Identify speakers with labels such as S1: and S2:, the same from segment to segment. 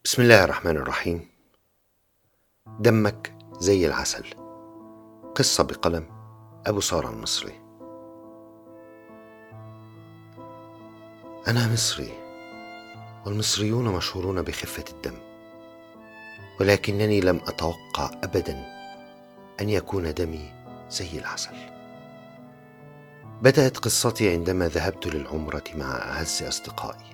S1: بسم الله الرحمن الرحيم. دمك زي العسل. قصة بقلم أبو سارة المصري. أنا مصري، والمصريون مشهورون بخفة الدم، ولكنني لم أتوقع أبدا أن يكون دمي زي العسل. بدأت قصتي عندما ذهبت للعمرة مع أعز أصدقائي.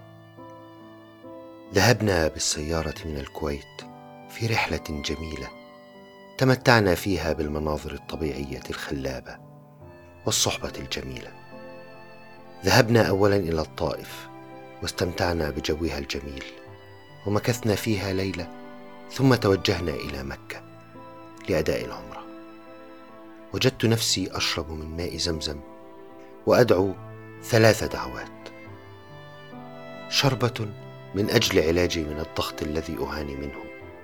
S1: ذهبنا بالسيارة من الكويت في رحلة جميلة تمتعنا فيها بالمناظر الطبيعية الخلابة والصحبة الجميلة. ذهبنا أولا إلى الطائف واستمتعنا بجوها الجميل ومكثنا فيها ليلة، ثم توجهنا إلى مكة لأداء العمرة. وجدت نفسي أشرب من ماء زمزم وأدعو 3 دعوات: شربة من أجل علاجي من الضغط الذي أعاني منه،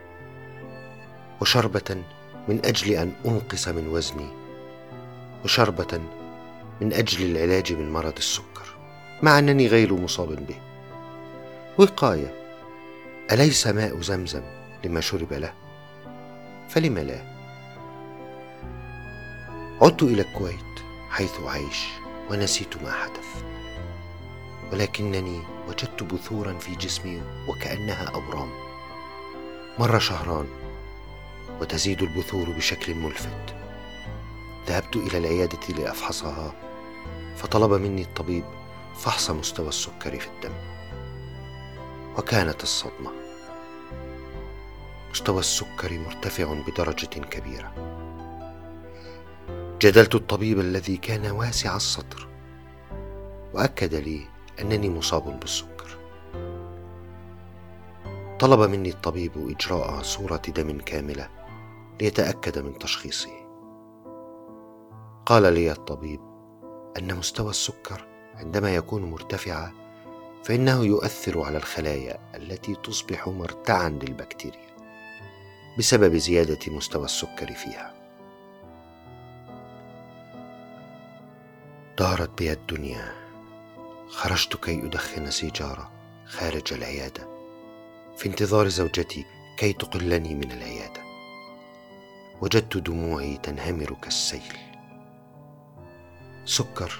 S1: وشربة من أجل أن أنقص من وزني، وشربة من أجل العلاج من مرض السكر، مع أنني غير مصاب به. وقاية، أليس ماء زمزم لما شرب له؟ فلم لا؟ عدت إلى الكويت حيث أعيش ونسيت ما حدث، ولكنني وجدت بثورا في جسمي وكأنها أورام. مر شهران وتزيد البثور بشكل ملفت. ذهبت إلى العيادة لأفحصها، فطلب مني الطبيب فحص مستوى السكر في الدم، وكانت الصدمة: مستوى السكر مرتفع بدرجة كبيرة. جادلت الطبيب الذي كان واسع الصدر، وأكد لي أنني مصاب بالسكر. طلب مني الطبيب إجراء صورة دم كاملة ليتأكد من تشخيصي. قال لي الطبيب أن مستوى السكر عندما يكون مرتفعا فإنه يؤثر على الخلايا التي تصبح مرتعا للبكتيريا بسبب زيادة مستوى السكر فيها. دارت بي الدنيا. خرجت كي أدخن سيجارة خارج العيادة في انتظار زوجتي كي تقلني من العيادة. وجدت دموعي تنهمر كالسيل. سكر،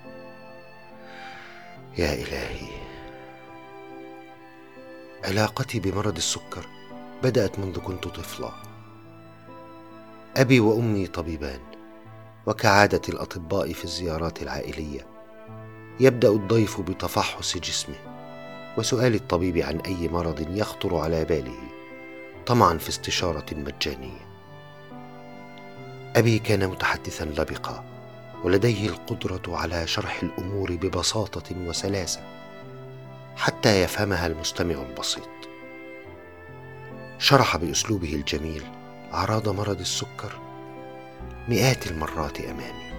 S1: يا إلهي. علاقتي بمرض السكر بدأت منذ كنت طفلا. أبي وأمي طبيبان، وكعادة الأطباء في الزيارات العائلية يبدأ الضيف بتفحص جسمه وسؤال الطبيب عن أي مرض يخطر على باله، طمعا في استشارة مجانية. أبي كان متحدثا لبقا، ولديه القدرة على شرح الأمور ببساطة وسلاسة حتى يفهمها المستمع البسيط. شرح بأسلوبه الجميل أعراض مرض السكر مئات المرات أمامي.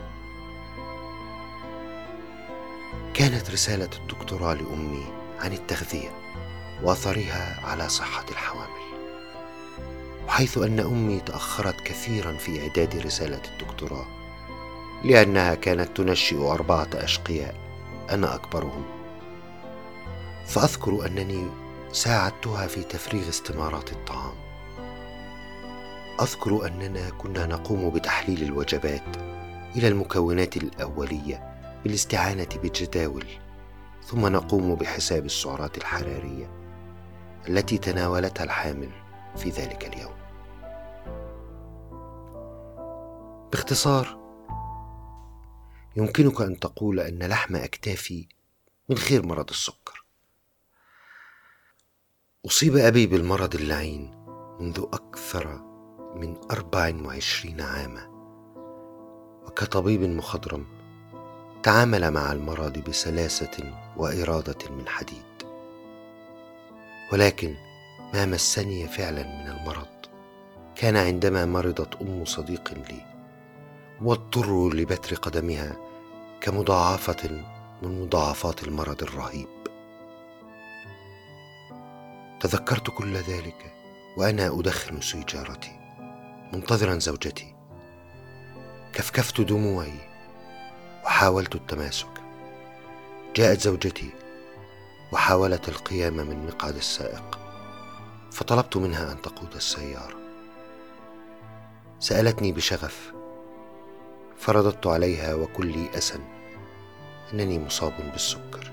S1: كانت رسالة الدكتوراه لأمي عن التغذية وأثرها على صحة الحوامل، وحيث أن أمي تأخرت كثيرا في إعداد رسالة الدكتوراه لأنها كانت تنشئ 4 أشقياء أنا أكبرهم، فأذكر أنني ساعدتها في تفريغ استمارات الطعام. أذكر أننا كنا نقوم بتحليل الوجبات إلى المكونات الأولية بالاستعانة بجداول، ثم نقوم بحساب السعرات الحرارية التي تناولتها الحامل في ذلك اليوم. باختصار، يمكنك أن تقول أن لحم أكتافي من خير مرض السكر. أصيب أبي بالمرض اللعين منذ أكثر من 24 عاما، وكطبيب مخضرم تعامل مع المرض بسلاسة وإرادة من حديد. ولكن ما مسني فعلا من المرض كان عندما مرضت أم صديق لي واضطروا لبتر قدمها كمضاعفة من مضاعفات المرض الرهيب. تذكرت كل ذلك وأنا أدخن سيجارتي منتظرا زوجتي. كفكفت دموعي وحاولت التماسك. جاءت زوجتي وحاولت القيام من مقعد السائق، فطلبت منها أن تقود السيارة. سألتني بشغف، فرددت عليها وكلي أسى أنني مصاب بالسكر.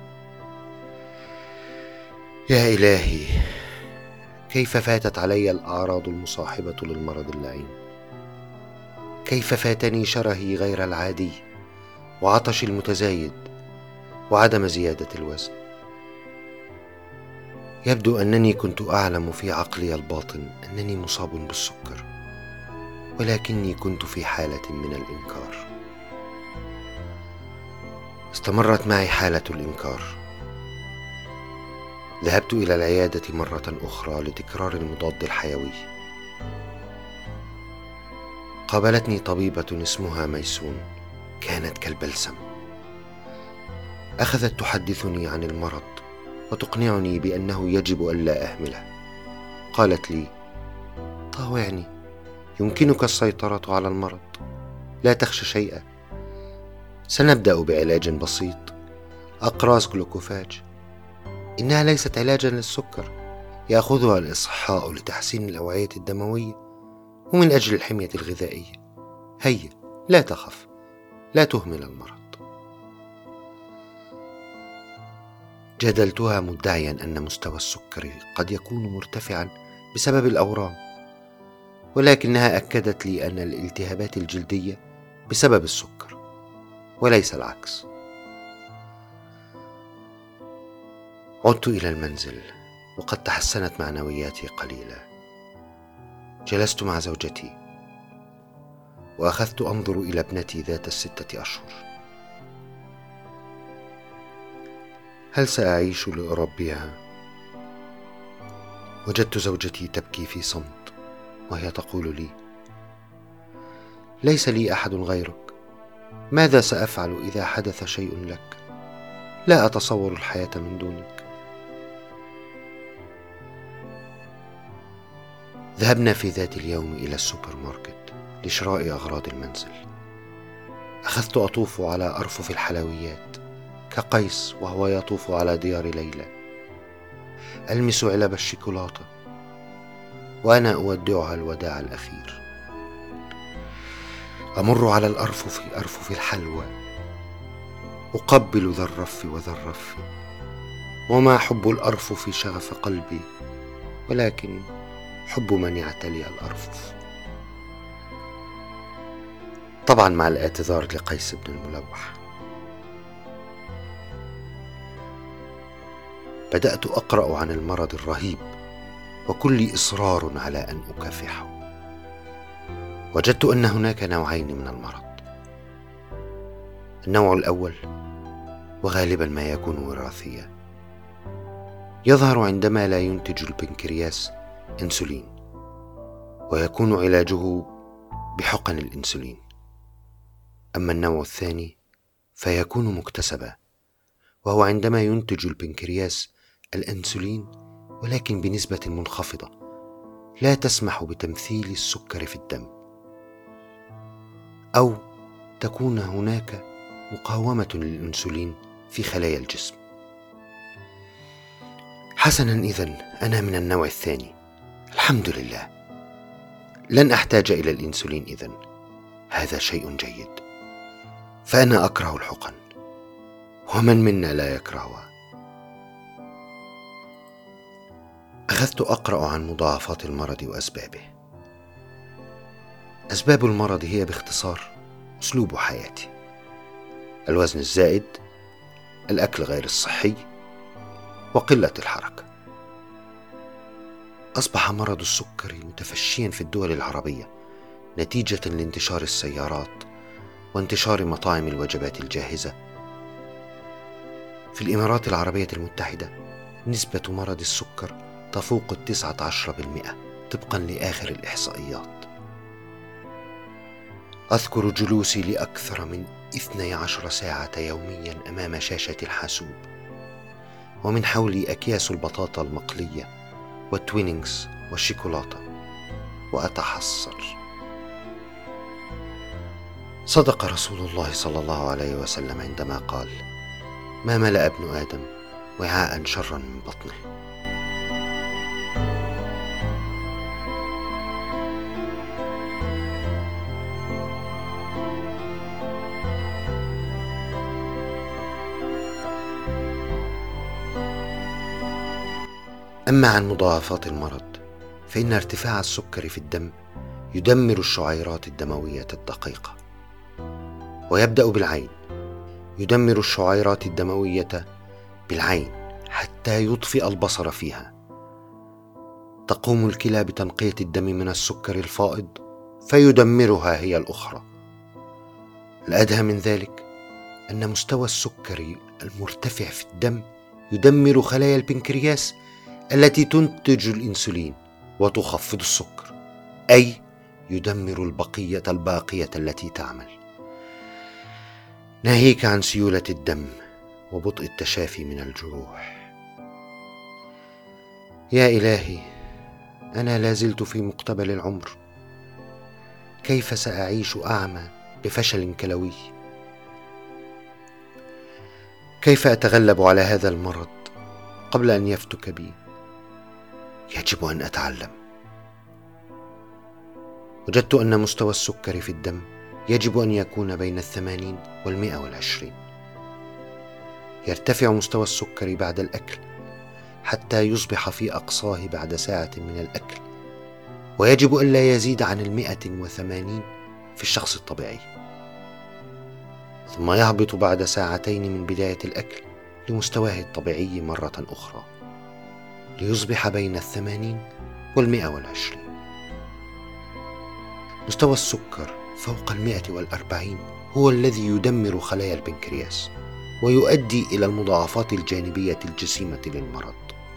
S1: يا إلهي، كيف فاتت علي الأعراض المصاحبة للمرض اللعين! كيف فاتني شرهي غير العادي وعطشي المتزايد وعدم زيادة الوزن! يبدو أنني كنت أعلم في عقلي الباطن أنني مصاب بالسكر، ولكني كنت في حالة من الإنكار. استمرت معي حالة الإنكار. ذهبت إلى العيادة مرة أخرى لتكرار المضاد الحيوي. قابلتني طبيبة اسمها ميسون، كانت كالبلسم. أخذت تحدثني عن المرض وتقنعني بأنه يجب ألا أهمله. قالت لي: طاوعني، يمكنك السيطرة على المرض، لا تخش شيئا. سنبدأ بعلاج بسيط، أقراص جلوكوفاج. إنها ليست علاجا للسكر، يأخذها الإصحاء لتحسين الأوعية الدموية ومن أجل الحمية الغذائية. هيا، لا تخف، لا تهمل المرض. جادلتها مدعيا أن مستوى السكر قد يكون مرتفعا بسبب الأورام، ولكنها أكدت لي أن الالتهابات الجلدية بسبب السكر وليس العكس. عدت إلى المنزل وقد تحسنت معنوياتي قليلا. جلست مع زوجتي وأخذت أنظر إلى ابنتي ذات 6 أشهر. هل سأعيش لأربيها؟ وجدت زوجتي تبكي في صمت وهي تقول لي: ليس لي أحد غيرك، ماذا سأفعل إذا حدث شيء لك؟ لا أتصور الحياة من دونك. ذهبنا في ذات اليوم إلى السوبر ماركت لشراء أغراض المنزل. أخذت أطوف على أرفف الحلويات كقيس وهو يطوف على ديار ليلى. ألمس علب الشوكولاتة وأنا أودعها الوداع الأخير. أمر على أرفف الحلوى، أقبل ذا الرف وذا الرف، وما حب الأرفف شغف قلبي، ولكن حب من يعتلي الأرفف. طبعا مع الاعتذار لقيس بن الملوح. بدأت أقرأ عن المرض الرهيب وكل إصرار على أن أكافحه. وجدت أن هناك نوعين من المرض. النوع الأول، وغالبا ما يكون وراثيا، يظهر عندما لا ينتج البنكرياس إنسولين، ويكون علاجه بحقن الإنسولين. أما النوع الثاني فيكون مكتسبا، وهو عندما ينتج البنكرياس الأنسولين ولكن بنسبة منخفضة لا تسمح بتمثيل السكر في الدم، أو تكون هناك مقاومة للأنسولين في خلايا الجسم. حسنا، إذن أنا من النوع الثاني، الحمد لله، لن أحتاج إلى الإنسولين إذن. هذا شيء جيد، فأنا أكره الحقن، ومن منا لا يكرهها. أخذت أقرأ عن مضاعفات المرض وأسبابه. أسباب المرض هي باختصار أسلوب حياتي: الوزن الزائد، الأكل غير الصحي، وقلة الحركة. أصبح مرض السكر متفشيا في الدول العربية نتيجة لانتشار السيارات وانتشار مطاعم الوجبات الجاهزة. في الإمارات العربية المتحدة نسبة مرض السكر تفوق 19% طبقا لآخر الإحصائيات. أذكر جلوسي لأكثر من 12 ساعة يوميا أمام شاشة الحاسوب، ومن حولي أكياس البطاطا المقلية والتوينينغز والشوكولاتة، وأتحسر. صدق رسول الله صلى الله عليه وسلم عندما قال: ما ملأ ابن آدم وعاء شرا من بطنه. أما عن مضاعفات المرض، فإن ارتفاع السكر في الدم يدمر الشعيرات الدموية الدقيقة، ويبدأ بالعين. يدمر الشعيرات الدموية بالعين حتى يطفئ البصر فيها. تقوم الكلى بتنقية الدم من السكر الفائض فيدمرها هي الأخرى. الأدهى من ذلك أن مستوى السكر المرتفع في الدم يدمر خلايا البنكرياس التي تنتج الإنسولين وتخفض السكر، أي يدمر البقية الباقية التي تعمل، ناهيك عن سيولة الدم وبطء التشافي من الجروح. يا إلهي، أنا لازلت في مقتبل العمر، كيف سأعيش أعمى بفشل كلوي؟ كيف أتغلب على هذا المرض قبل أن يفتك بي؟ يجب أن أتعلم. وجدت أن مستوى السكر في الدم يجب أن يكون بين 80 و120. يرتفع مستوى السكر بعد الأكل حتى يصبح في أقصاه بعد ساعة من الأكل، ويجب ألا يزيد عن 180 في الشخص الطبيعي، ثم يهبط بعد ساعتين من بداية الأكل لمستواه الطبيعي مرة أخرى، ليصبح بين 80 و120. مستوى السكر فوق 140 هو الذي يدمر خلايا البنكرياس ويؤدي إلى المضاعفات الجانبية الجسيمة للمرض.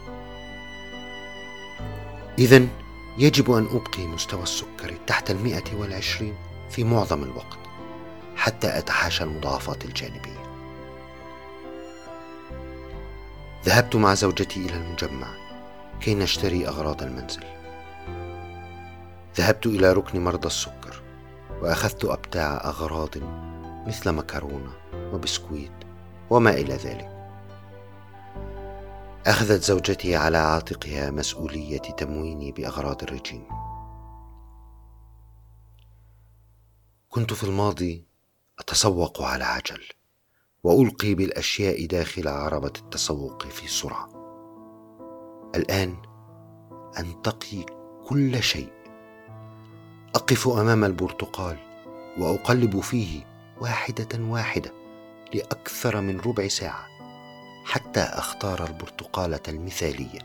S1: إذن يجب أن أبقي مستوى السكر تحت 120 في معظم الوقت حتى أتحاشى المضاعفات الجانبية. ذهبت مع زوجتي إلى المجمع كي نشتري أغراض المنزل. ذهبت إلى ركن مرضى السكر وأخذت أبتاع أغراض مثل مكرونة وبسكويت وما إلى ذلك. أخذت زوجتي على عاتقها مسؤولية تمويني بأغراض الرجيم. كنت في الماضي أتسوق على عجل وألقي بالأشياء داخل عربة التسوق في سرعة. الآن أنتقي كل شيء. أقف أمام البرتقال وأقلب فيه واحدة واحدة لأكثر من ربع ساعة حتى أختار البرتقالة المثالية.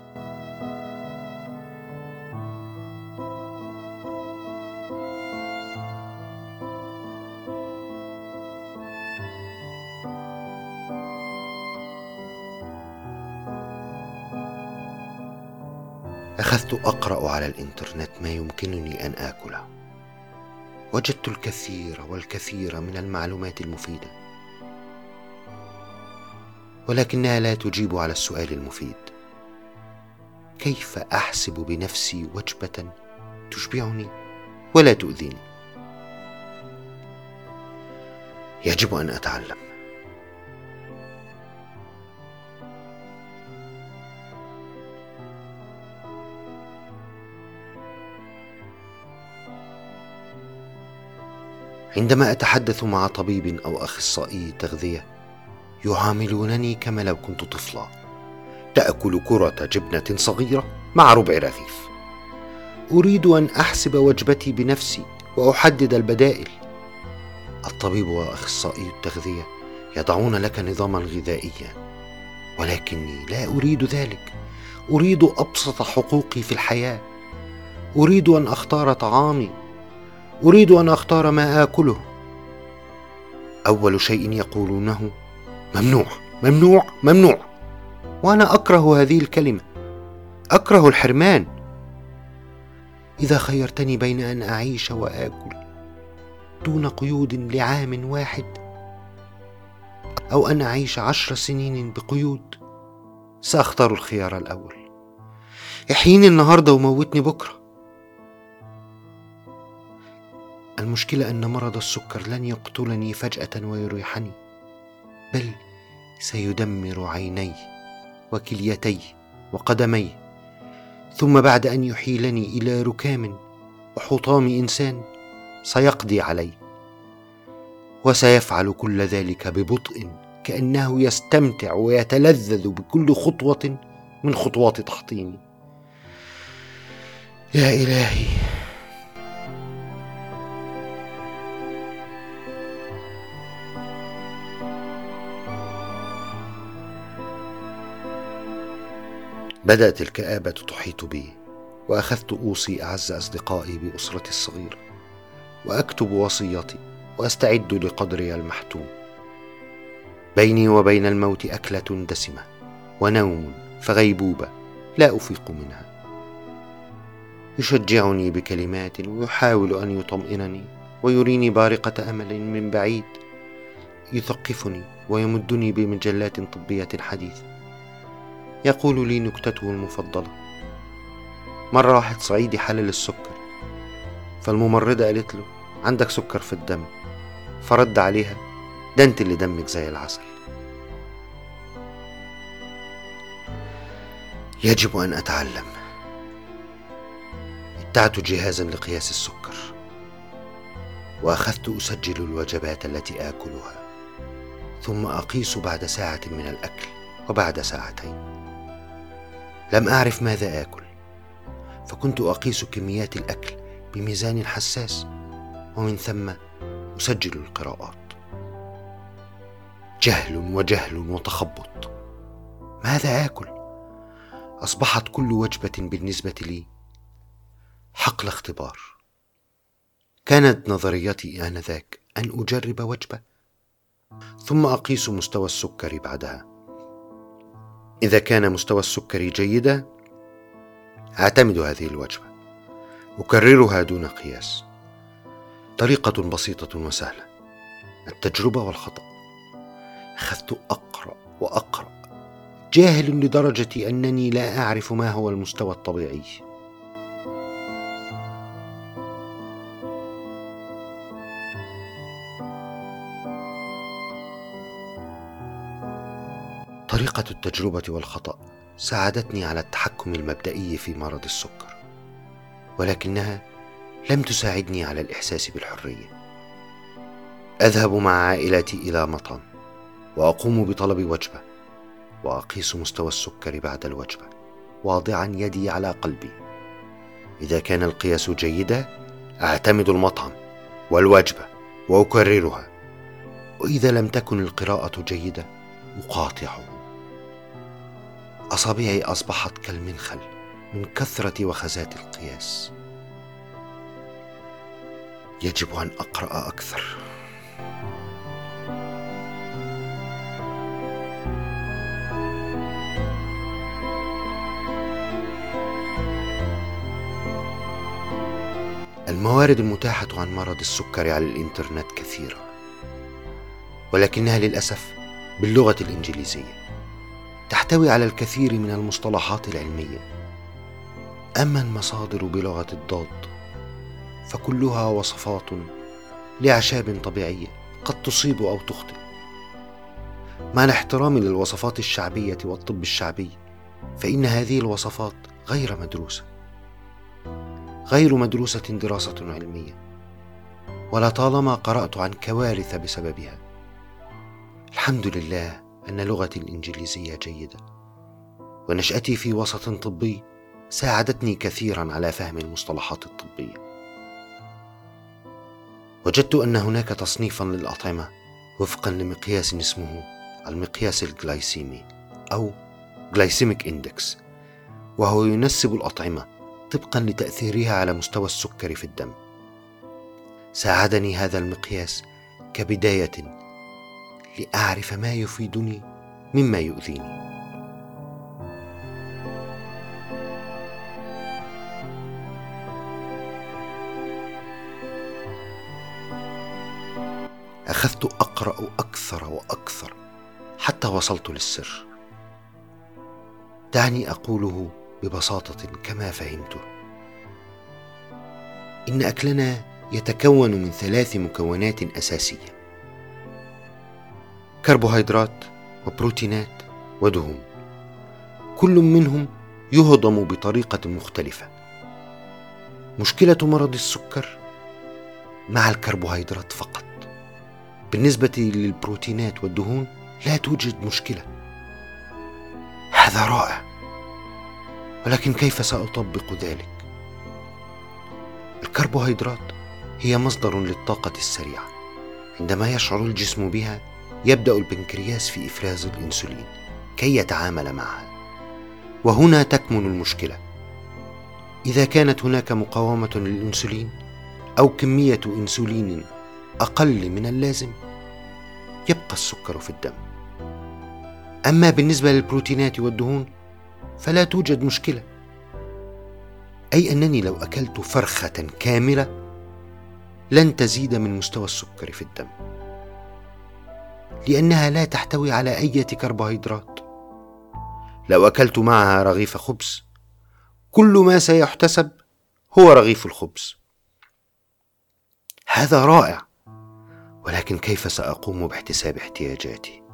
S1: أخذت أقرأ على الإنترنت ما يمكنني أن آكله. وجدت الكثير والكثير من المعلومات المفيدة، ولكنها لا تجيب على السؤال المفيد: كيف أحسب بنفسي وجبة تشبعني ولا تؤذيني؟ يجب أن أتعلم. عندما أتحدث مع طبيب أو أخصائي تغذية يعاملونني كما لو كنت طفلا تأكل كرة جبنة صغيرة مع ربع رغيف. أريد أن أحسب وجبتي بنفسي وأحدد البدائل. الطبيب وأخصائي التغذية يضعون لك نظاما غذائيا، ولكني لا أريد ذلك. أريد أبسط حقوقي في الحياة. أريد أن أختار طعامي. أريد أن أختار ما آكله. أول شيء يقولونه: ممنوع ممنوع ممنوع. وأنا أكره هذه الكلمة، أكره الحرمان. إذا خيرتني بين أن أعيش وآكل دون قيود لعام واحد أو أن أعيش 10 سنين بقيود، سأختار الخيار الأول. احييني النهاردة وموتني بكرة. المشكلة أن مرض السكر لن يقتلني فجأة ويريحني، بل سيدمر عيني وكليتي وقدمي، ثم بعد أن يحيلني إلى ركام وحطام إنسان سيقضي علي، وسيفعل كل ذلك ببطء كأنه يستمتع ويتلذذ بكل خطوة من خطوات تحطيمي. يا إلهي. بدأت الكآبة تحيط بي، وأخذت أوصي أعز أصدقائي بأسرتي الصغيرة، وأكتب وصيتي، وأستعد لقدري المحتوم. بيني وبين الموت أكلة دسمة، ونوم فغيبوبة لا أفيق منها. يشجعني بكلمات ويحاول أن يطمئنني، ويريني بارقة أمل من بعيد. يثقفني ويمدني بمجلات طبية حديثة. يقول لي نكتته المفضلة. مرة واحد صعيدي حلل السكر، فالممرضة قالت له: عندك سكر في الدم. فرد عليها: ده انت اللي دمك زي العسل. يجب أن أتعلم. ابتعت جهازا لقياس السكر، وأخذت أسجل الوجبات التي آكلها، ثم أقيس بعد ساعة من الأكل وبعد ساعتين. لم أعرف ماذا آكل، فكنت أقيس كميات الأكل بميزان حساس، ومن ثم أسجل القراءات. جهل وجهل وتخبط. ماذا آكل؟ أصبحت كل وجبة بالنسبة لي حقل اختبار. كانت نظريتي آنذاك أن أجرب وجبة ثم أقيس مستوى السكر بعدها. إذا كان مستوى السكر جيدا أعتمد هذه الوجبة، أكررها دون قياس. طريقة بسيطة وسهلة، التجربة والخطأ. أخذت أقرأ وأقرأ، جاهل لدرجة أنني لا أعرف ما هو المستوى الطبيعي. طريقة التجربة والخطأ ساعدتني على التحكم المبدئي في مرض السكر، ولكنها لم تساعدني على الإحساس بالحرية. أذهب مع عائلتي إلى مطعم، وأقوم بطلب وجبة، وأقيس مستوى السكر بعد الوجبة واضعا يدي على قلبي. إذا كان القياس جيدا أعتمد المطعم والوجبة وأكررها، وإذا لم تكن القراءة جيدة أقاطعه. أصابعي أصبحت كالمنخل من كثرة وخزات القياس. يجب أن أقرأ أكثر. الموارد المتاحة عن مرض السكر على الإنترنت كثيرة، ولكنها للأسف باللغة الإنجليزية. تحتوي على الكثير من المصطلحات العلمية. أما المصادر بلغة الضاد فكلها وصفات لأعشاب طبيعية قد تصيب أو تخطئ. مع الاحترام للوصفات الشعبية والطب الشعبي، فإن هذه الوصفات غير مدروسة دراسة علمية، ولطالما قرأت عن كوارث بسببها. الحمد لله أن لغتي الإنجليزية جيدة، ونشأتي في وسط طبي ساعدتني كثيرا على فهم المصطلحات الطبية. وجدت أن هناك تصنيفا للأطعمة وفقا لمقياس اسمه المقياس الجلايسيمي أو Glycemic Index، وهو ينسب الأطعمة طبقا لتأثيرها على مستوى السكر في الدم. ساعدني هذا المقياس كبداية لأعرف ما يفيدني مما يؤذيني. أخذت أقرأ أكثر وأكثر حتى وصلت للسر. دعني أقوله ببساطة كما فهمته. إن أكلنا يتكون من 3 مكونات أساسية: كربوهيدرات وبروتينات ودهون. كل منهم يهضم بطريقة مختلفة. مشكلة مرض السكر مع الكربوهيدرات فقط. بالنسبة للبروتينات والدهون لا توجد مشكلة. هذا رائع. ولكن كيف سأطبق ذلك؟ الكربوهيدرات هي مصدر للطاقة السريعة. عندما يشعر الجسم بها يبدأ البنكرياس في إفراز الأنسولين كي يتعامل معها. وهنا تكمن المشكلة. إذا كانت هناك مقاومة للأنسولين أو كمية أنسولين أقل من اللازم يبقى السكر في الدم. أما بالنسبة للبروتينات والدهون فلا توجد مشكلة، أي أنني لو أكلت فرخة كاملة لن تزيد من مستوى السكر في الدم، لأنها لا تحتوي على أي كربوهيدرات. لو أكلت معها رغيف خبز كل ما سيحتسب هو رغيف الخبز. هذا رائع، ولكن كيف سأقوم باحتساب احتياجاتي؟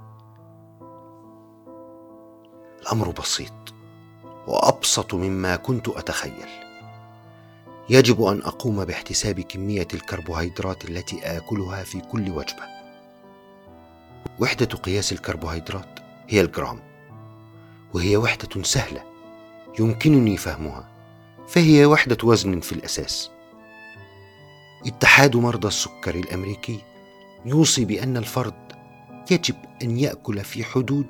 S1: الأمر بسيط وأبسط مما كنت أتخيل. يجب أن أقوم باحتساب كمية الكربوهيدرات التي آكلها في كل وجبة. وحدة قياس الكربوهيدرات هي الجرام، وهي وحدة سهلة يمكنني فهمها، فهي وحدة وزن في الأساس. اتحاد مرضى السكر الأمريكي يوصي بأن الفرد يجب أن يأكل في حدود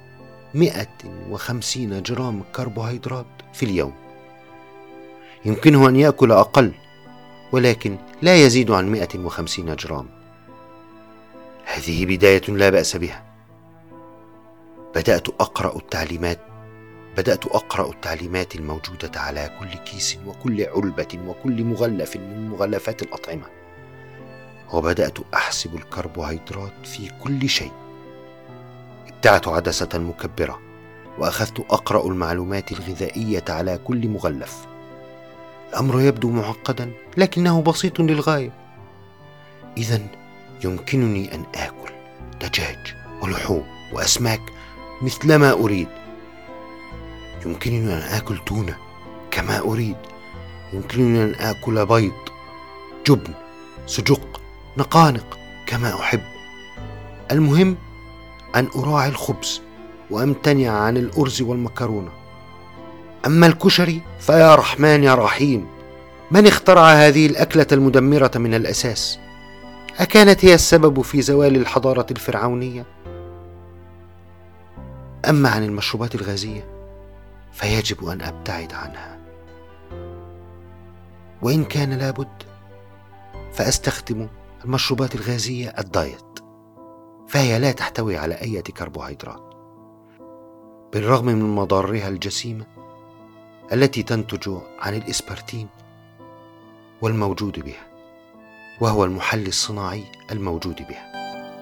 S1: 150 جرام كربوهيدرات في اليوم. يمكنه أن يأكل أقل، ولكن لا يزيد عن 150 جرام. هذه بداية لا بأس بها. بدأت أقرأ التعليمات الموجودة على كل كيس وكل علبة وكل مغلف من مغلفات الأطعمة، وبدأت أحسب الكربوهيدرات في كل شيء. ابتعت عدسة مكبرة وأخذت أقرأ المعلومات الغذائية على كل مغلف. الأمر يبدو معقدا لكنه بسيط للغاية. إذن يمكنني أن آكل دجاج ولحوم وأسماك مثلما أريد. يمكنني أن آكل تونة كما أريد. يمكنني أن آكل بيض، جبن، سجق، نقانق كما أحب. المهم أن أراعي الخبز وأمتنع عن الأرز والمكرونة. أما الكشري فيا رحمن يا رحيم، من اخترع هذه الأكلة المدمرة من الأساس؟ أكانت هي السبب في زوال الحضارة الفرعونية؟ أما عن المشروبات الغازية فيجب أن أبتعد عنها، وإن كان لابد فأستخدم المشروبات الغازية الدايت، فهي لا تحتوي على أي كربوهيدرات بالرغم من مضارها الجسيمة التي تنتج عن الإسبرتين والموجود بها، وهو المحلي الصناعي الموجود بها.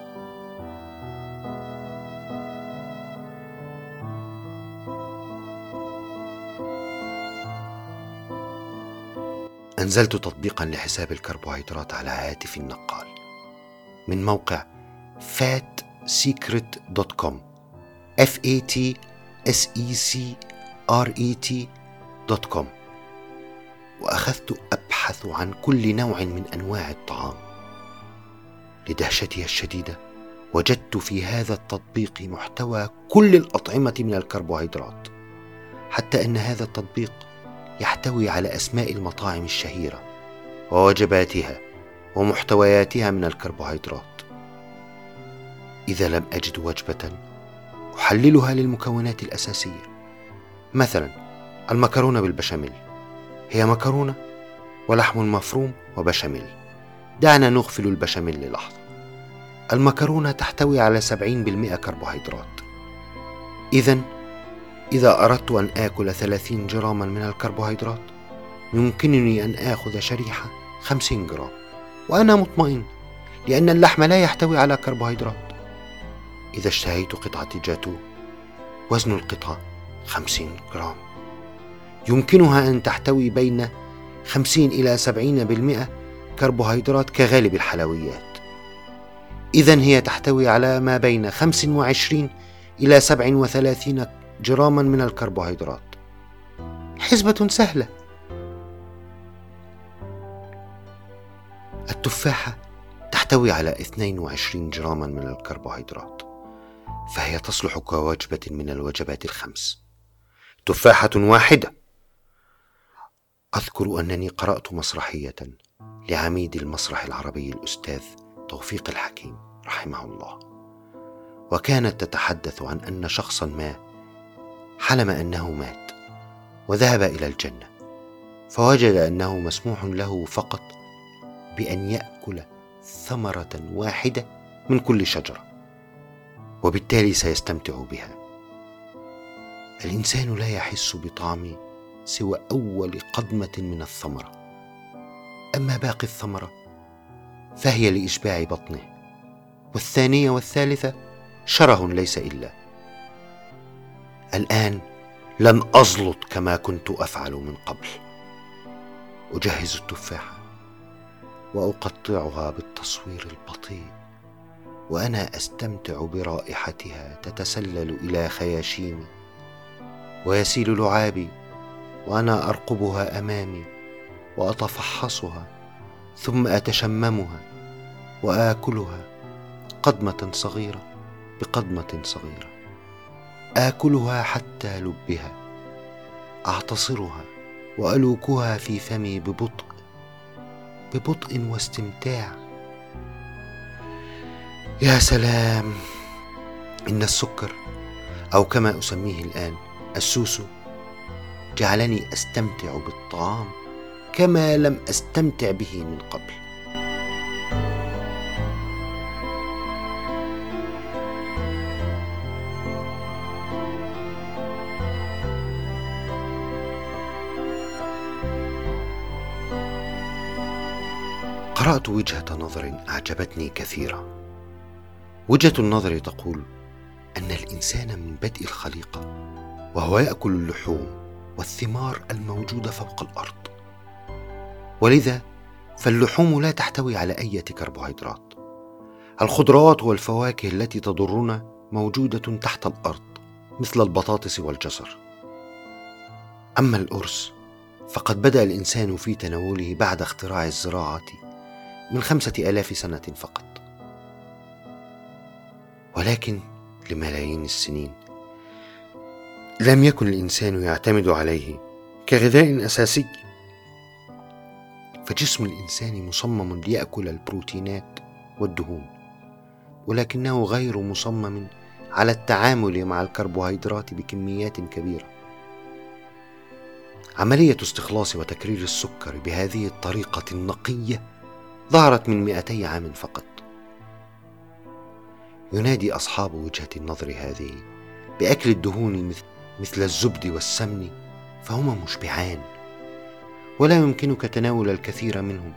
S1: أنزلت تطبيقا لحساب الكربوهيدرات على هاتفي النقال من موقع fatsecret.com fatsecret.com، وأخذت أبحث عن كل نوع من أنواع الطعام. لدهشتي الشديدة وجدت في هذا التطبيق محتوى كل الأطعمة من الكربوهيدرات، حتى أن هذا التطبيق يحتوي على أسماء المطاعم الشهيرة ووجباتها ومحتوياتها من الكربوهيدرات. إذا لم أجد وجبة أحللها للمكونات الأساسية. مثلا المكرونة بالبشاميل هي مكرونة ولحم مفروم وبشاميل. دعنا نغفل البشاميل للحظة. المكرونة تحتوي على 70% كربوهيدرات. إذا أردت أن آكل 30 جراما من الكربوهيدرات يمكنني أن آخذ شريحة 50 جرام، وأنا مطمئن لأن اللحم لا يحتوي على كربوهيدرات. إذا اشتهيت قطعة جاتو وزن القطعة 50 جرام، يمكنها أن تحتوي بين 50 إلى 70% كربوهيدرات كغالب الحلويات. إذن هي تحتوي على ما بين 25 إلى 37 جراما من الكربوهيدرات. حسبة سهلة. التفاحة تحتوي على 22 جراما من الكربوهيدرات، فهي تصلح كوجبة من الوجبات الخمس. تفاحة واحدة أذكر أنني قرأت مسرحية لعميد المسرح العربي الأستاذ توفيق الحكيم رحمه الله، وكانت تتحدث عن أن شخصا ما حلم أنه مات وذهب إلى الجنة، فوجد أنه مسموح له فقط بأن يأكل ثمرة واحدة من كل شجرة، وبالتالي سيستمتع بها. الإنسان لا يحس بطعم سوى أول قضمة من الثمرة، أما باقي الثمرة فهي لإشباع بطنه، والثانية والثالثة شره ليس إلا. الآن لن أزلط كما كنت أفعل من قبل، أجهز التفاحة وأقطعها بالتصوير البطيء، وأنا أستمتع برائحتها تتسلل إلى خياشيمي ويسيل لعابي، وأنا أرقبها أمامي وأتفحصها، ثم أتشممها وآكلها قدمة صغيرة بقدمة صغيرة، آكلها حتى لبها، أعتصرها وألوكها في فمي ببطء واستمتاع. يا سلام، إن السكر، أو كما أسميه الآن السوسو، جعلني أستمتع بالطعام كما لم أستمتع به من قبل. قرأت وجهة نظر أعجبتني كثيرا. وجهة النظر تقول أن الإنسان من بدء الخليقة وهو يأكل اللحوم والثمار الموجودة فوق الأرض، ولذا فاللحوم لا تحتوي على أي كربوهيدرات. الخضروات والفواكه التي تضرنا موجودة تحت الأرض مثل البطاطس والجزر. أما الأرز فقد بدأ الإنسان في تناوله بعد اختراع الزراعة من 5000 سنة فقط، ولكن لملايين السنين لم يكن الإنسان يعتمد عليه كغذاء أساسي، فجسم الإنسان مصمم ليأكل البروتينات والدهون، ولكنه غير مصمم على التعامل مع الكربوهيدرات بكميات كبيرة. عملية استخلاص وتكرير السكر بهذه الطريقة النقية ظهرت من 200 عام فقط. ينادي أصحاب وجهة النظر هذه بأكل الدهون مثل الزبد والسمن، فهما مشبعان ولا يمكنك تناول الكثير منهم.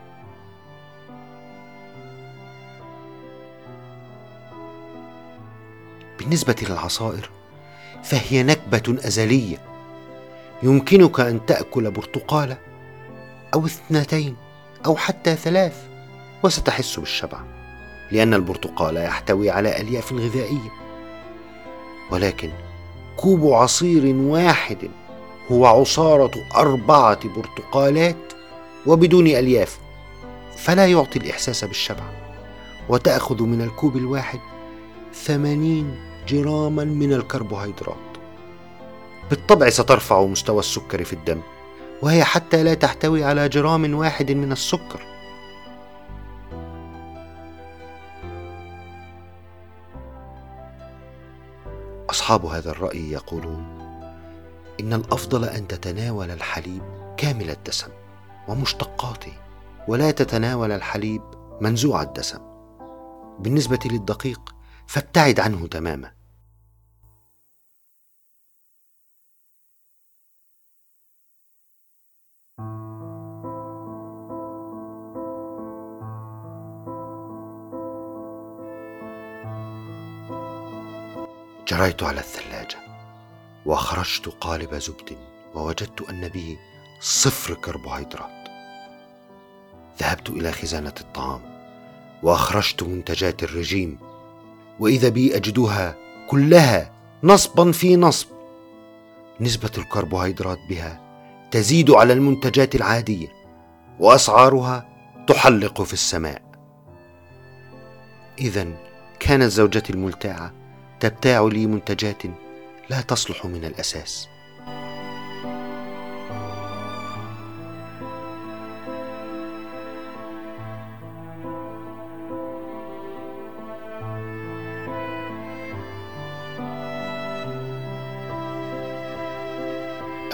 S1: بالنسبة للعصائر فهي نكبة أزلية، يمكنك أن تأكل برتقالة أو 2 أو حتى 3 وستحس بالشبع، لأن البرتقال يحتوي على ألياف غذائية. ولكن كوب عصير واحد هو عصارة 4 برتقالات وبدون ألياف، فلا يعطي الإحساس بالشبع، وتأخذ من الكوب الواحد 80 جراما من الكربوهيدرات. بالطبع سترفع مستوى السكر في الدم، وهي حتى لا تحتوي على جرام واحد من السكر. أصحاب هذا الرأي يقولون إن الأفضل أن تتناول الحليب كامل الدسم ومشتقاته، ولا تتناول الحليب منزوع الدسم. بالنسبة للدقيق فابتعد عنه تماما. جريت على الثلاجة وأخرجت قالب زبد، ووجدت أن به 0 كربوهيدرات. ذهبت إلى خزانة الطعام وأخرجت منتجات الرجيم، وإذا بي أجدها كلها نصبا في نصب. نسبة الكربوهيدرات بها تزيد على المنتجات العادية، وأسعارها تحلق في السماء. إذن كانت زوجتي الملتاعة تبتاع لي منتجات لا تصلح من الأساس.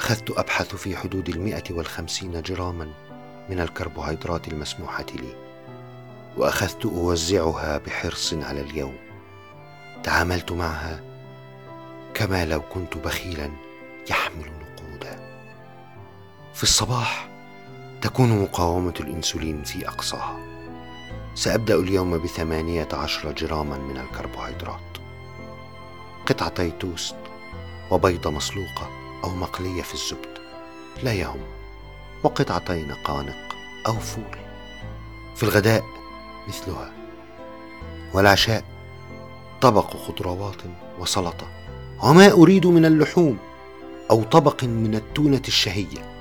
S1: أخذت أبحث في حدود 150 جراما من الكربوهيدرات المسموحة لي، وأخذت أوزعها بحرص على اليوم. تعاملت معها كما لو كنت بخيلا يحمل نقودا. في الصباح تكون مقاومة الإنسولين في أقصاها. سأبدأ اليوم ب18 جراما من الكربوهيدرات، قطعتي توست وبيضة مسلوقة أو مقلية في الزبد لا يهم، وقطعتي نقانق أو فول. في الغداء مثلها، والعشاء طبق خضروات وسلطة وما أريد من اللحوم، أو طبق من التونة الشهية،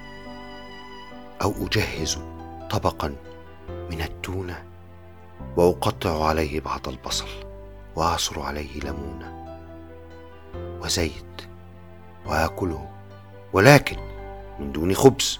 S1: أو أجهز طبقا من التونة وأقطع عليه بعض البصل وأعصر عليه ليمونة وزيت وآكله، ولكن من دون خبز.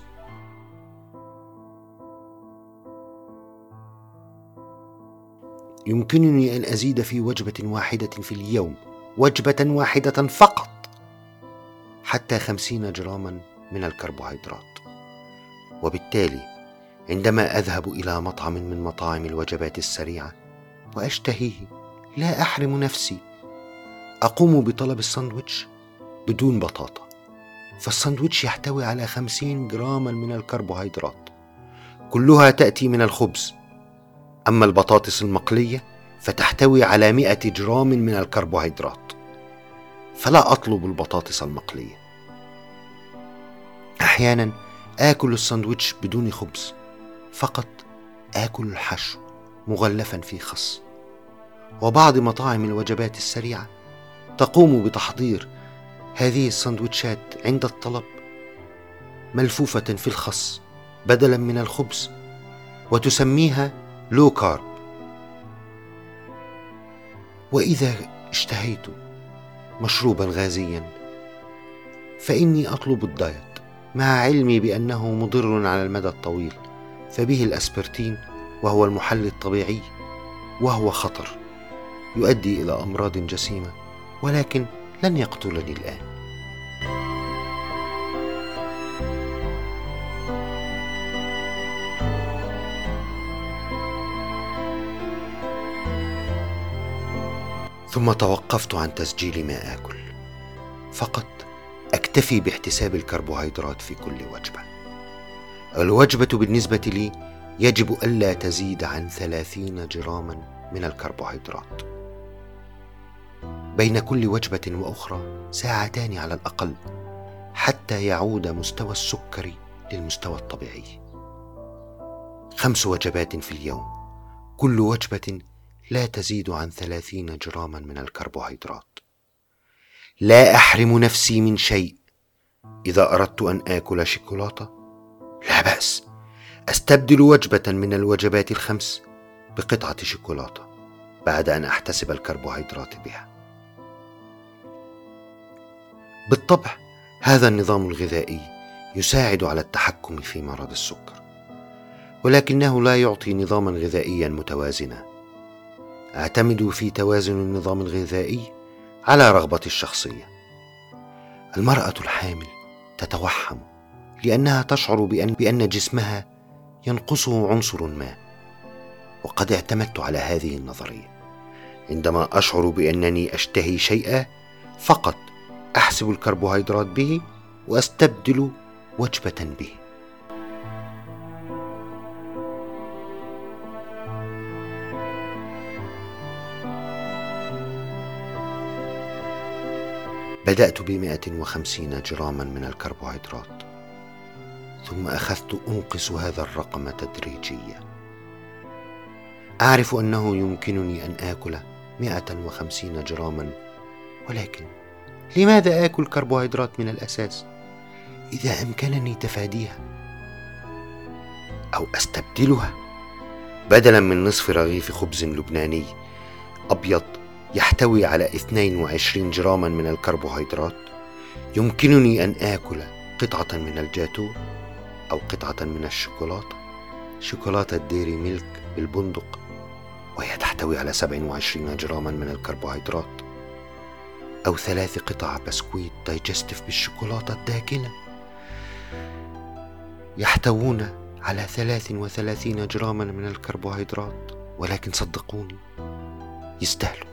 S1: يمكنني أن أزيد في وجبة واحدة في اليوم، وجبة واحدة فقط، حتى 50 جراما من الكربوهيدرات. وبالتالي عندما أذهب إلى مطعم من مطاعم الوجبات السريعة وأشتهيه لا أحرم نفسي. أقوم بطلب الساندويتش بدون بطاطا، فالساندويتش يحتوي على 50 جراما من الكربوهيدرات، كلها تأتي من الخبز. أما البطاطس المقلية فتحتوي على 100 جرام من الكربوهيدرات، فلا أطلب البطاطس المقلية. أحيانا آكل الساندويتش بدون خبز، فقط آكل الحشو مغلفا في خس. وبعض مطاعم الوجبات السريعة تقوم بتحضير هذه الساندويتشات عند الطلب ملفوفة في الخس بدلا من الخبز، وتسميها لو كارب. وإذا اشتهيت مشروبا غازيا فإني أطلب الدايت، مع علمي بأنه مضر على المدى الطويل، فبه الأسبرتين وهو المحلي الطبيعي، وهو خطر يؤدي إلى أمراض جسيمة، ولكن لن يقتلني الآن. ثم توقفت عن تسجيل ما آكل، فقط أكتفي باحتساب الكربوهيدرات في كل وجبة. الوجبة بالنسبة لي يجب ألا تزيد عن 30 جراما من الكربوهيدرات. بين كل وجبة وأخرى 2 ساعات على الأقل، حتى يعود مستوى السكري للمستوى الطبيعي. 5 وجبات في اليوم، كل وجبة لا تزيد عن 30 جراما من الكربوهيدرات. لا أحرم نفسي من شيء. إذا أردت أن آكل شوكولاتة لا بأس، أستبدل وجبة من الوجبات ال5 بقطعة شوكولاتة بعد أن أحتسب الكربوهيدرات بها. بالطبع هذا النظام الغذائي يساعد على التحكم في مرض السكر، ولكنه لا يعطي نظاما غذائيا متوازنا. أعتمد في توازن النظام الغذائي على رغبتي الشخصية. المرأة الحامل تتوحم لأنها تشعر بأن جسمها ينقصه عنصر ما، وقد اعتمدت على هذه النظرية. عندما أشعر بأنني أشتهي شيئا فقط أحسب الكربوهيدرات به وأستبدل وجبة به. بدأت ب150 جراما من الكربوهيدرات، ثم أخذت أنقص هذا الرقم تدريجيا. أعرف أنه يمكنني أن آكل 150 جراما، ولكن لماذا آكل كربوهيدرات من الأساس إذا أمكنني تفاديها أو أستبدلها؟ بدلا من نصف رغيف خبز لبناني أبيض يحتوي على 22 جراما من الكربوهيدرات، يمكنني أن آكل قطعة من الجاتو أو قطعة من الشوكولاتة، شوكولاتة ديري ميلك بالبندق، وهي تحتوي على 27 جراما من الكربوهيدرات، أو 3 قطع بسكويت دايجستيف بالشوكولاتة الداكنة يحتوون على 33 جراما من الكربوهيدرات، ولكن صدقوني يستاهلوا.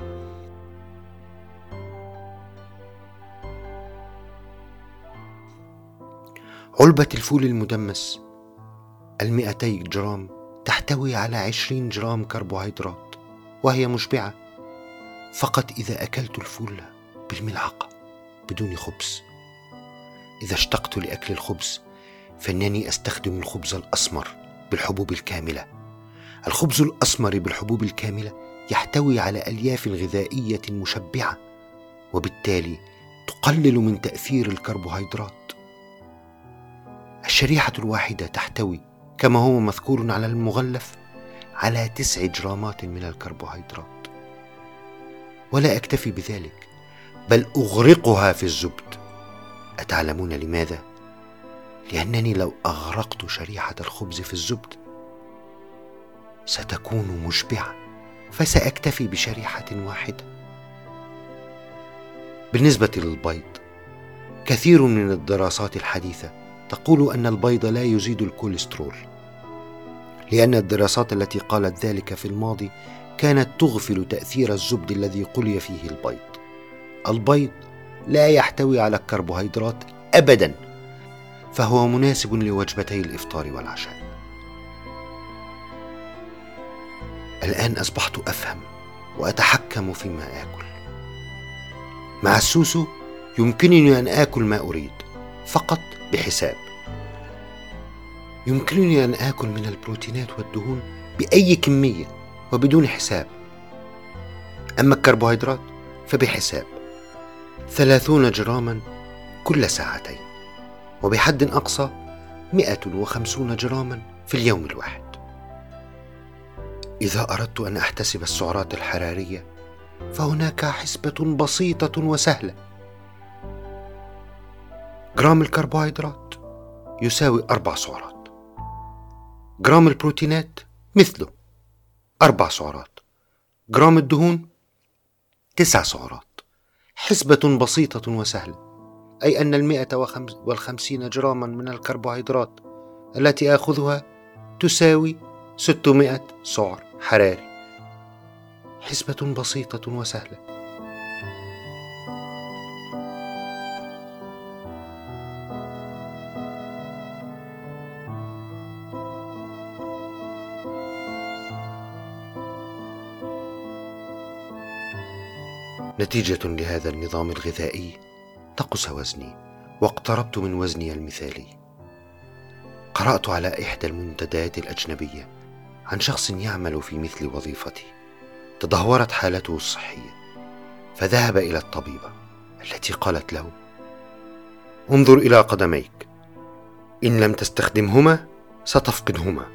S1: علبة الفول المدمس 200 جرام تحتوي على 20 جرام كربوهيدرات، وهي مشبعة فقط إذا أكلت الفول بالملعقة بدون خبز. إذا اشتقت لأكل الخبز فإنني أستخدم الخبز الأسمر بالحبوب الكاملة. الخبز الأسمر بالحبوب الكاملة يحتوي على ألياف غذائية مشبعة، وبالتالي تقلل من تأثير الكربوهيدرات. الشريحة الواحدة تحتوي كما هو مذكور على المغلف على 9 جرامات من الكربوهيدرات. ولا أكتفي بذلك، بل أغرقها في الزبد. أتعلمون لماذا؟ لأنني لو أغرقت شريحة الخبز في الزبد ستكون مشبعة، فسأكتفي بشريحة واحدة. بالنسبة للبيض، كثير من الدراسات الحديثة تقول أن البيض لا يزيد الكوليسترول، لأن الدراسات التي قالت ذلك في الماضي كانت تغفل تأثير الزبد الذي قلي فيه البيض. البيض لا يحتوي على الكربوهيدرات أبدا، فهو مناسب لوجبتي الإفطار والعشاء. الآن أصبحت أفهم وأتحكم فيما آكل. مع السوسو يمكنني أن آكل ما أريد فقط بحساب. يمكنني أن آكل من البروتينات والدهون بأي كمية وبدون حساب. أما الكربوهيدرات فبحساب، 30 جراما كل ساعتين، وبحد أقصى 150 جراما في اليوم الواحد. إذا أردت أن أحتسب السعرات الحرارية فهناك حسبة بسيطة وسهلة. جرام الكربوهيدرات يساوي 4 سعرات، جرام البروتينات مثله 4 سعرات، جرام الدهون 9 سعرات. حسبة بسيطة وسهلة، أي أن 150 جراما من الكربوهيدرات التي آخذها تساوي 600 سعر حراري. حسبة بسيطة وسهلة. نتيجة لهذا النظام الغذائي نقص وزني واقتربت من وزني المثالي. قرأت على إحدى المنتديات الأجنبية عن شخص يعمل في مثل وظيفتي. تدهورت حالته الصحية، فذهب إلى الطبيبة التي قالت له: انظر إلى قدميك، إن لم تستخدمهما ستفقدهما.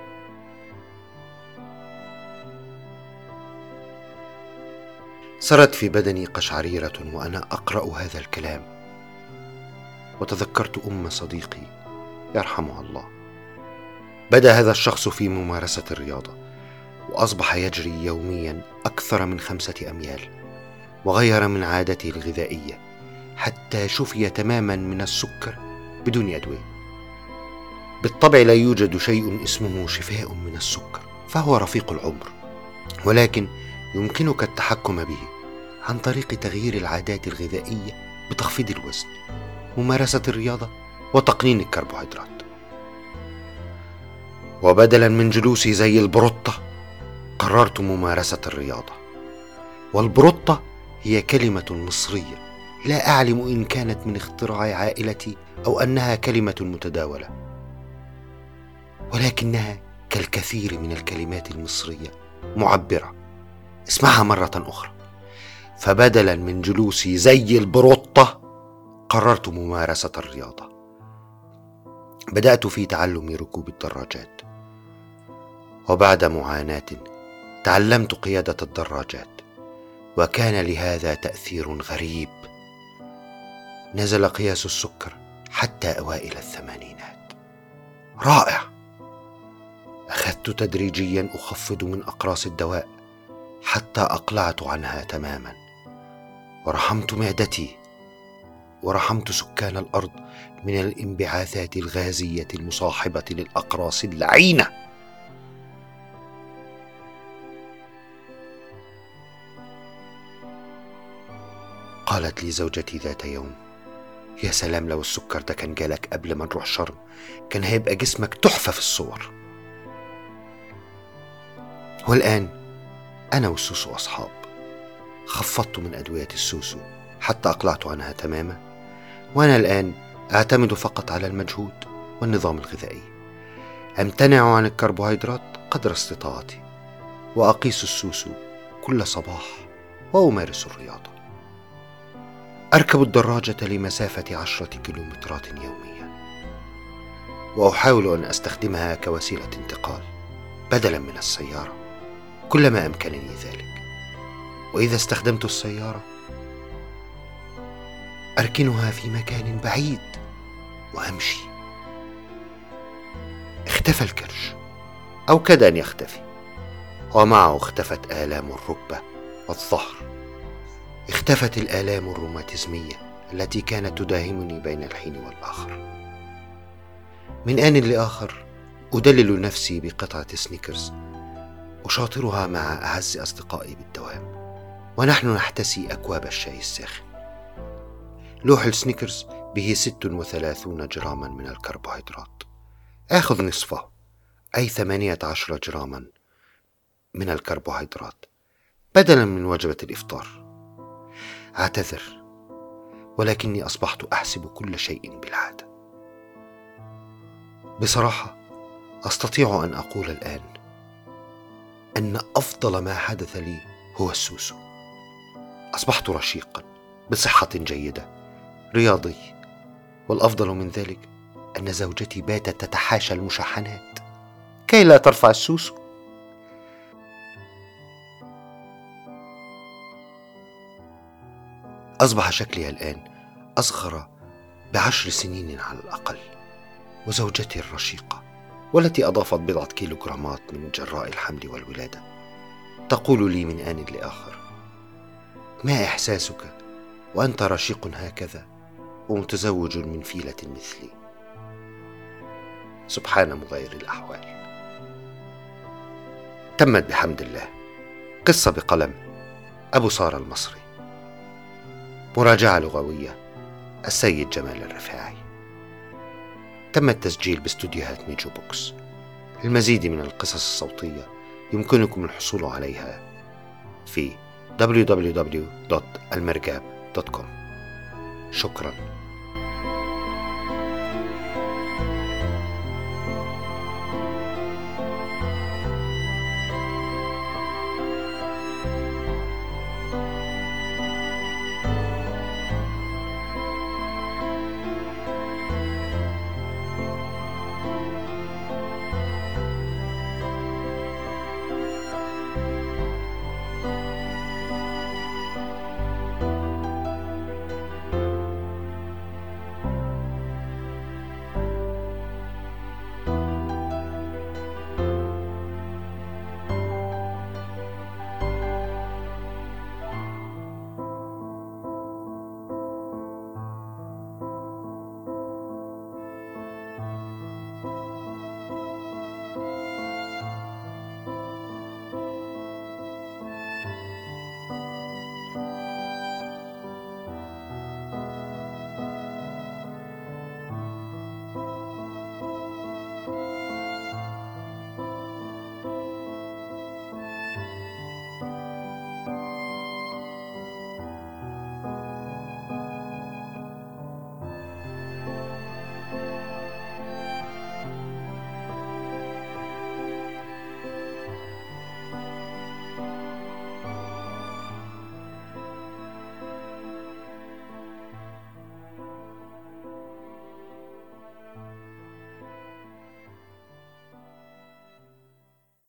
S1: سرت في بدني قشعريرة وأنا أقرأ هذا الكلام، وتذكرت أم صديقي يرحمها الله. بدأ هذا الشخص في ممارسة الرياضة، وأصبح يجري يوميا أكثر من 5 أميال، وغير من عادته الغذائية حتى شفي تماما من السكر بدون أدوية. بالطبع لا يوجد شيء اسمه شفاء من السكر، فهو رفيق العمر، ولكن يمكنك التحكم به عن طريق تغيير العادات الغذائية بتخفيض الوزن، ممارسة الرياضة، وتقنين الكربوهيدرات. وبدلا من جلوسي زي البروتة قررت ممارسة الرياضة. والبروتة هي كلمة مصرية، لا أعلم إن كانت من اختراع عائلتي أو أنها كلمة متداولة، ولكنها كالكثير من الكلمات المصرية معبرة. اسمعها مرة أخرى. فبدلا من جلوسي زي البروتة قررت ممارسة الرياضة. بدأت في تعلم ركوب الدراجات، وبعد معاناة تعلمت قيادة الدراجات، وكان لهذا تأثير غريب. نزل قياس السكر حتى أوائل 80. رائع. أخذت تدريجيا أخفض من أقراص الدواء حتى أقلعت عنها تماما، ورحمت معدتي ورحمت سكان الأرض من الانبعاثات الغازية المصاحبة للأقراص اللعينة. قالت لي زوجتي ذات يوم: يا سلام لو السكر ده كان جالك قبل ما نروح شرم، كان هيبقى جسمك تحفة في الصور. والآن أنا والسوسو أصحاب. خفضت من أدوية السوسو حتى أقلعت عنها تماما، وأنا الآن أعتمد فقط على المجهود والنظام الغذائي. أمتنع عن الكربوهيدرات قدر استطاعتي، وأقيس السوسو كل صباح وأمارس الرياضة. أركب الدراجة لمسافة 10 كيلومترات يوميا، وأحاول أن أستخدمها كوسيلة انتقال بدلا من السيارة كلما أمكنني ذلك. وإذا استخدمت السيارة أركنها في مكان بعيد وأمشي. اختفى الكرش، أو كاد أن يختفي، ومعه اختفت آلام الركبة والظهر. اختفت الآلام الروماتيزمية التي كانت تداهمني بين الحين والآخر. من آن لآخر أدلل نفسي بقطعة سنيكرز، أشاطرها مع أعز أصدقائي بالدوام، ونحن نحتسي أكواب الشاي الساخن. لوح السنيكرز به 36 جراما من الكربوهيدرات، آخذ نصفه أي 18 جراما من الكربوهيدرات بدلا من وجبة الإفطار. أعتذر، ولكني أصبحت أحسب كل شيء بالعادة. بصراحة أستطيع أن أقول الآن أن أفضل ما حدث لي هو السوسو. أصبحت رشيقا بصحة جيدة، رياضي، والأفضل من ذلك أن زوجتي باتت تتحاشى المشاحنات كي لا ترفع السوسو. أصبح شكلي الآن أصغر ب10 سنين على الأقل، وزوجتي الرشيقة والتي أضافت 1 كيلوغرامات من جراء الحمل والولادة تقول لي من آن لآخر: ما إحساسك وأنت رشيق هكذا ومتزوج من فيلة مثلي؟ سبحان مغير الأحوال. تمت بحمد الله. قصة بقلم أبو سارة المصري، مراجعة لغوية السيد جمال الرفاعي. تم التسجيل باستوديوهات ميجو بوكس. للمزيد من القصص الصوتية يمكنكم الحصول عليها في www.almergab.com. شكرا.